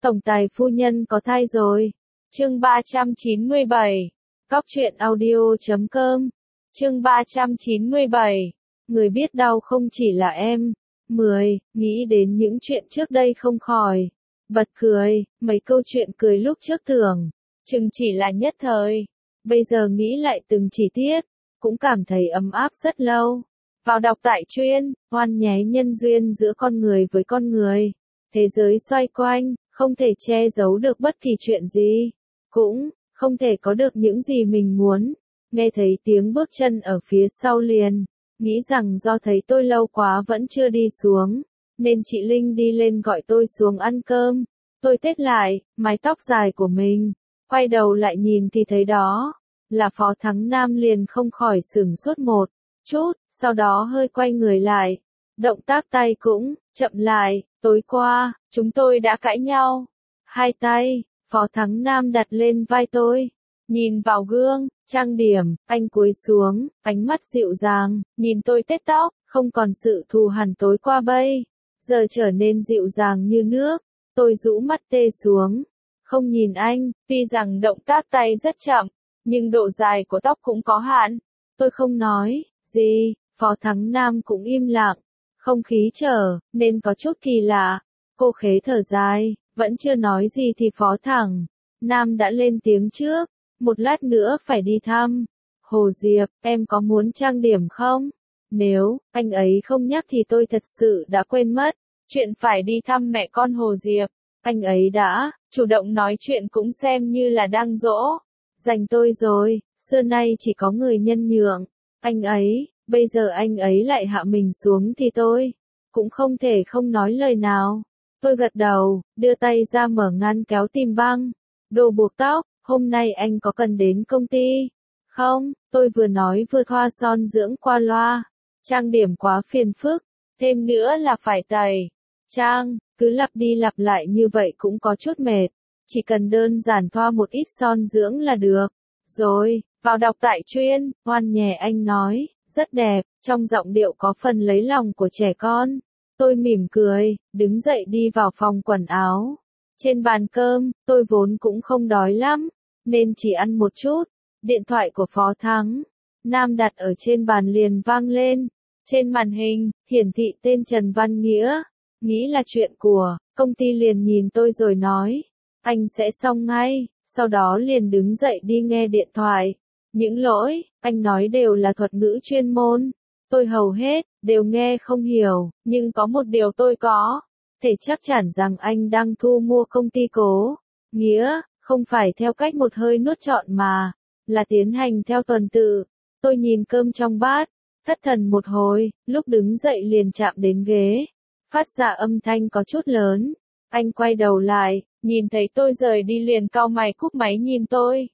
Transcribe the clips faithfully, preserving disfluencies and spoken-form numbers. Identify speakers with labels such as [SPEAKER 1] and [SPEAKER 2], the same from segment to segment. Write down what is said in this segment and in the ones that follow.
[SPEAKER 1] Tổng tài phu nhân có thai rồi. Chương ba trăm chín mươi bảy. Cóc truyện audio chấm com. Chương ba trăm chín mươi bảy. Người biết đau không chỉ là em. mười. Nghĩ đến những chuyện trước đây không khỏi bật cười, mấy câu chuyện cười lúc trước tưởng chừng chỉ là nhất thời. Bây giờ nghĩ lại từng chi tiết, cũng cảm thấy ấm áp rất lâu. Vào đọc tại chuyên, oan nháy nhân duyên giữa con người với con người. Thế giới xoay quanh, không thể che giấu được bất kỳ chuyện gì. Cũng, không thể có được những gì mình muốn. Nghe thấy tiếng bước chân ở phía sau liền. Nghĩ rằng do thấy tôi lâu quá vẫn chưa đi xuống. Nên chị Linh đi lên gọi tôi xuống ăn cơm. Tôi tết lại, mái tóc dài của mình. Quay đầu lại nhìn thì thấy đó là Phó Thắng Nam, liền không khỏi sửng sốt một chút, sau đó hơi quay người lại. Động tác tay cũng chậm lại. Tối qua, chúng tôi đã cãi nhau. Hai tay, Phó Thắng Nam đặt lên vai tôi. Nhìn vào gương, trang điểm, anh cúi xuống, ánh mắt dịu dàng, nhìn tôi tết tóc, không còn sự thù hằn tối qua bây giờ trở nên dịu dàng như nước. Tôi rũ mắt tê xuống, không nhìn anh, tuy rằng động tác tay rất chậm, nhưng độ dài của tóc cũng có hạn. Tôi không nói gì, Phó Thắng Nam cũng im lặng. Không khí trở nên có chút kỳ lạ. Cô khế thở dài, vẫn chưa nói gì thì Phó Thắng Nam đã lên tiếng trước. Một lát nữa phải đi thăm Hồ Diệp, em có muốn trang điểm không? Nếu anh ấy không nhắc thì tôi thật sự đã quên mất chuyện phải đi thăm mẹ con Hồ Diệp. Anh ấy đã chủ động nói chuyện, cũng xem như là đang dỗ dành tôi rồi. Xưa nay chỉ có người nhân nhượng anh ấy, bây giờ anh ấy lại hạ mình xuống thì tôi cũng không thể không nói lời nào. Tôi gật đầu, đưa tay ra mở ngăn kéo tìm băng, đồ buộc tóc. Hôm nay anh có cần đến công ty không? Tôi vừa nói vừa thoa son dưỡng qua loa. Trang điểm quá phiền phức, thêm nữa là phải tẩy trang, cứ lặp đi lặp lại như vậy cũng có chút mệt. Chỉ cần đơn giản thoa một ít son dưỡng là được rồi. Vào đọc tại chuyên, oan nhè anh nói, rất đẹp, trong giọng điệu có phần lấy lòng của trẻ con. Tôi mỉm cười, đứng dậy đi vào phòng quần áo. Trên bàn cơm, tôi vốn cũng không đói lắm, nên chỉ ăn một chút. Điện thoại của Phó Thắng Nam đặt ở trên bàn liền vang lên. Trên màn hình, hiển thị tên Trần Văn Nghĩa. Nghĩ là chuyện của công ty liền nhìn tôi rồi nói, anh sẽ xong ngay. Sau đó liền đứng dậy đi nghe điện thoại. Những lỗi anh nói đều là thuật ngữ chuyên môn, tôi hầu hết đều nghe không hiểu, nhưng có một điều tôi có thể chắc chắn rằng anh đang thu mua công ty Cố Nghĩa, không phải theo cách một hơi nuốt trọn mà là tiến hành theo tuần tự. Tôi nhìn cơm trong bát, thất thần một hồi, lúc đứng dậy liền chạm đến ghế, phát ra âm thanh có chút lớn. Anh quay đầu lại, nhìn thấy tôi rời đi liền cau mày cúp máy nhìn tôi.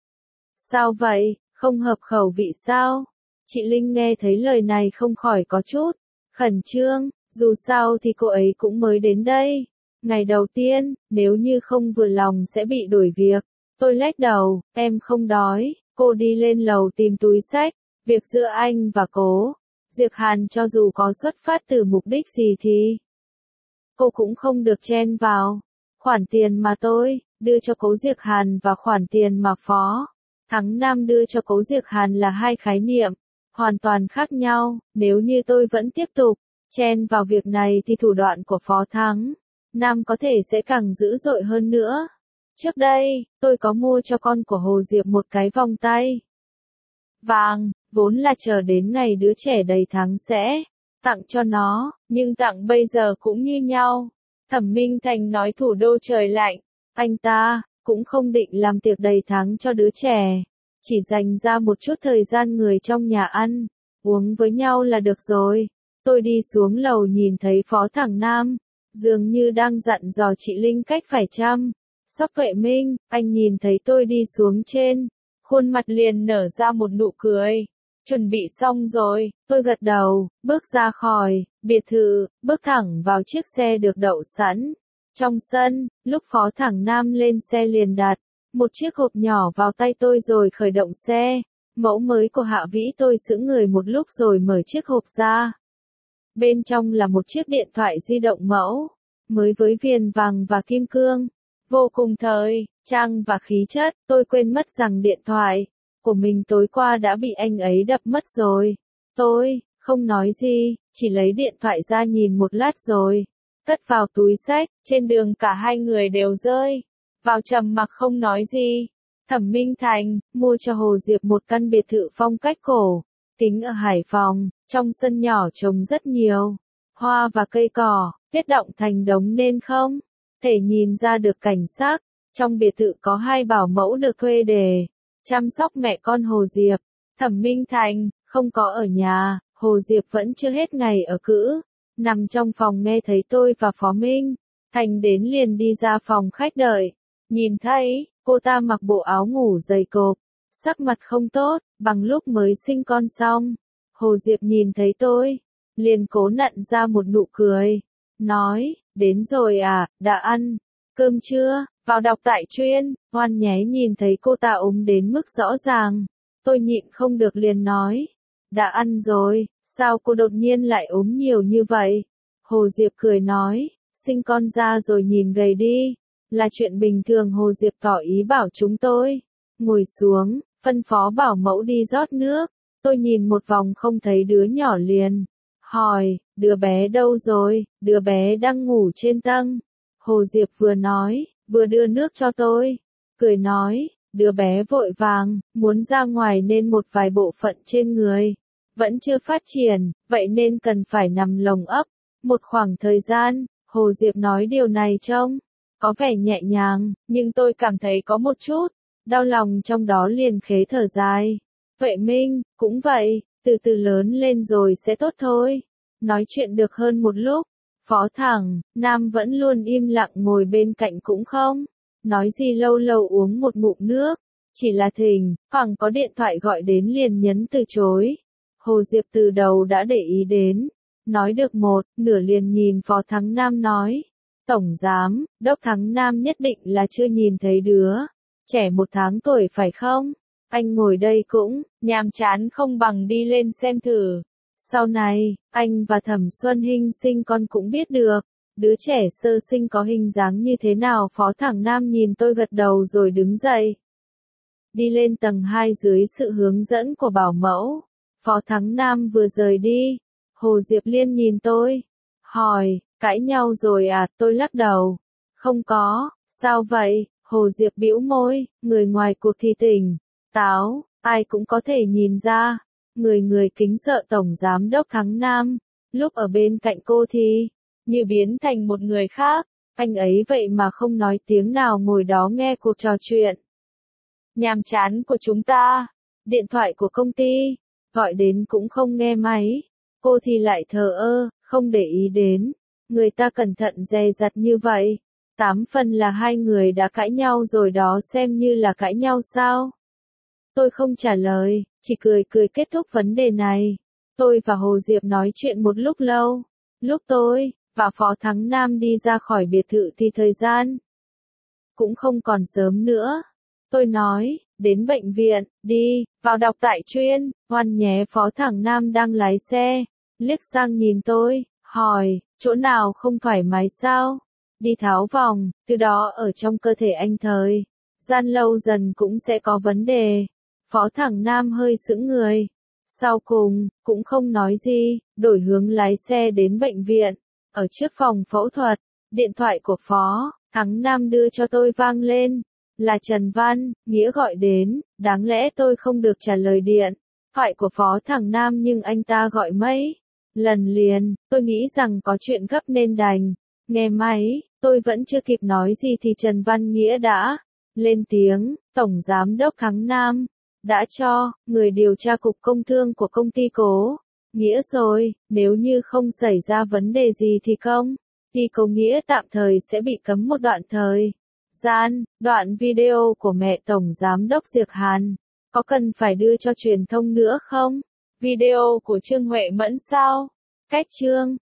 [SPEAKER 1] Sao vậy, không hợp khẩu vị sao? Chị Linh nghe thấy lời này không khỏi có chút khẩn trương, dù sao thì cô ấy cũng mới đến đây. Ngày đầu tiên, nếu như không vừa lòng sẽ bị đuổi việc. Tôi lắc đầu, em không đói. Cô đi lên lầu tìm túi xách. Việc giữa anh và Cố Diệc Hàn cho dù có xuất phát từ mục đích gì thì cô cũng không được chen vào. Khoản tiền mà tôi đưa cho Cố Diệc Hàn và khoản tiền mà Phó Thắng Nam đưa cho Cố Diệc Hàn là hai khái niệm hoàn toàn khác nhau. Nếu như tôi vẫn tiếp tục chen vào việc này thì thủ đoạn của Phó Thắng Nam có thể sẽ càng dữ dội hơn nữa. Trước đây, tôi có mua cho con của Hồ Diệp một cái vòng tay vàng, vốn là chờ đến ngày đứa trẻ đầy tháng sẽ tặng cho nó, nhưng tặng bây giờ cũng như nhau. Thẩm Minh Thành nói thủ đô trời lạnh, anh ta cũng không định làm tiệc đầy tháng cho đứa trẻ, chỉ dành ra một chút thời gian người trong nhà ăn uống với nhau là được rồi. Tôi đi xuống lầu nhìn thấy Phó Thắng Nam, dường như đang dặn dò chị Linh cách phải chăm sóc vệ minh. Anh nhìn thấy tôi đi xuống trên, khuôn mặt liền nở ra một nụ cười. Chuẩn bị xong rồi, tôi gật đầu, bước ra khỏi biệt thự, bước thẳng vào chiếc xe được đậu sẵn trong sân. Lúc Phó Thắng Nam lên xe liền đặt một chiếc hộp nhỏ vào tay tôi rồi khởi động xe. Mẫu mới của Hạ Vĩ. Tôi sững người một lúc rồi mở chiếc hộp ra. Bên trong là một chiếc điện thoại di động mẫu mới với viền vàng và kim cương. vô cùng thời trang và khí chất. Tôi quên mất rằng điện thoại của mình tối qua đã bị anh ấy đập mất rồi. Tôi không nói gì, chỉ lấy điện thoại ra nhìn một lát rồi cất vào túi xách. Trên đường cả hai người đều rơi vào trầm mặc không nói gì. Thẩm Minh Thành mua cho Hồ Diệp một căn biệt thự phong cách cổ kính ở Hải Phòng, trong sân nhỏ trồng rất nhiều hoa và cây cỏ, kết động thành đống nên không thể nhìn ra được cảnh sắc. Trong biệt thự có hai bảo mẫu được thuê để chăm sóc mẹ con Hồ Diệp. Thẩm Minh Thành không có ở nhà, Hồ Diệp vẫn chưa hết ngày ở cữ. Nằm trong phòng nghe thấy tôi và Phó Minh Thành đến liền đi ra phòng khách đợi. Nhìn thấy cô ta mặc bộ áo ngủ dày cộp, sắc mặt không tốt, bằng lúc mới sinh con xong. Hồ Diệp nhìn thấy tôi, liền cố nặn ra một nụ cười, nói, đến rồi à, đã ăn cơm chưa, vào đọc tại chuyên. Ngoan nhé, nhìn thấy cô ta ốm đến mức rõ ràng, tôi nhịn không được liền nói, đã ăn rồi, sao cô đột nhiên lại ốm nhiều như vậy? Hồ Diệp cười nói, sinh con ra rồi nhìn gầy đi, là chuyện bình thường. Hồ Diệp tỏ ý bảo chúng tôi ngồi xuống, phân phó bảo mẫu đi rót nước. Tôi nhìn một vòng không thấy đứa nhỏ liền hỏi, đứa bé đâu rồi? Đứa bé đang ngủ trên tầng. Hồ Diệp vừa nói, vừa đưa nước cho tôi, cười nói, đứa bé vội vàng, muốn ra ngoài nên một vài bộ phận trên người vẫn chưa phát triển, vậy nên cần phải nằm lồng ấp một khoảng thời gian. Hồ Diệp nói điều này trông có vẻ nhẹ nhàng, nhưng tôi cảm thấy có một chút đau lòng trong đó, liền khế thở dài. Vậy Minh, cũng vậy, từ từ lớn lên rồi sẽ tốt thôi. Nói chuyện được hơn một lúc, Phó Thẳng Nam vẫn luôn im lặng ngồi bên cạnh cũng không nói gì, lâu lâu uống một ngụm nước. Chỉ là thỉnh thoảng có điện thoại gọi đến liền nhấn từ chối. Hồ Diệp từ đầu đã để ý đến, nói được một nửa liền nhìn Phó Thắng Nam nói, Tổng Giám Đốc Thắng Nam nhất định là chưa nhìn thấy đứa trẻ một tháng tuổi phải không? Anh ngồi đây cũng nhàm chán không bằng đi lên xem thử. Sau này, anh và Thẩm Xuân Hinh sinh con cũng biết được, đứa trẻ sơ sinh có hình dáng như thế nào. Phó Thẳng Nam nhìn tôi gật đầu rồi đứng dậy. Đi lên tầng hai dưới sự hướng dẫn của bảo mẫu. Phó Thắng Nam vừa rời đi, Hồ Diệp Liên nhìn tôi, hỏi, cãi nhau rồi à? Tôi lắc đầu, không có. Sao vậy? Hồ Diệp bĩu môi, người ngoài cuộc thì tỉnh táo, ai cũng có thể nhìn ra. Người người kính sợ Tổng Giám Đốc Thắng Nam, lúc ở bên cạnh cô thì như biến thành một người khác. Anh ấy vậy mà không nói tiếng nào, ngồi đó nghe cuộc trò chuyện nhàm chán của chúng ta. Điện thoại của công ty gọi đến cũng không nghe máy, cô thì lại thờ ơ, không để ý đến. Người ta cẩn thận dè dặt như vậy, tám phần là hai người đã cãi nhau rồi đó, xem như là cãi nhau sao? Tôi không trả lời, chỉ cười cười kết thúc vấn đề này. Tôi và Hồ Diệp nói chuyện một lúc lâu. Lúc tôi và Phó Thắng Nam đi ra khỏi biệt thự thì thời gian cũng không còn sớm nữa. Tôi nói, đến bệnh viện, đi, vào đọc tại chuyên. Ngoan nhé. Phó Thắng Nam đang lái xe, liếc sang nhìn tôi, hỏi, chỗ nào không thoải mái sao? Đi tháo vòng, từ đó ở trong cơ thể anh thời gian lâu dần cũng sẽ có vấn đề. Phó Thẳng Nam hơi sững người, sau cùng cũng không nói gì, đổi hướng lái xe đến bệnh viện. Ở trước phòng phẫu thuật, điện thoại của Phó Thắng Nam đưa cho tôi vang lên, là Trần Văn Nghĩa gọi đến. Đáng lẽ tôi không được trả lời điện thoại của Phó Thắng Nam, nhưng anh ta gọi mấy lần liền, tôi nghĩ rằng có chuyện gấp nên đành nghe máy. Tôi vẫn chưa kịp nói gì thì Trần Văn Nghĩa đã lên tiếng, Tổng Giám Đốc Thắng Nam đã cho người điều tra cục công thương của công ty Cố Nghĩa rồi, nếu như không xảy ra vấn đề gì thì công ty Cố Nghĩa tạm thời sẽ bị cấm một đoạn thời gian. Đoạn video của mẹ Tổng Giám Đốc Diệp Hàn có cần phải đưa cho truyền thông nữa không? Video của Trương Huệ Mẫn sao? Cách chương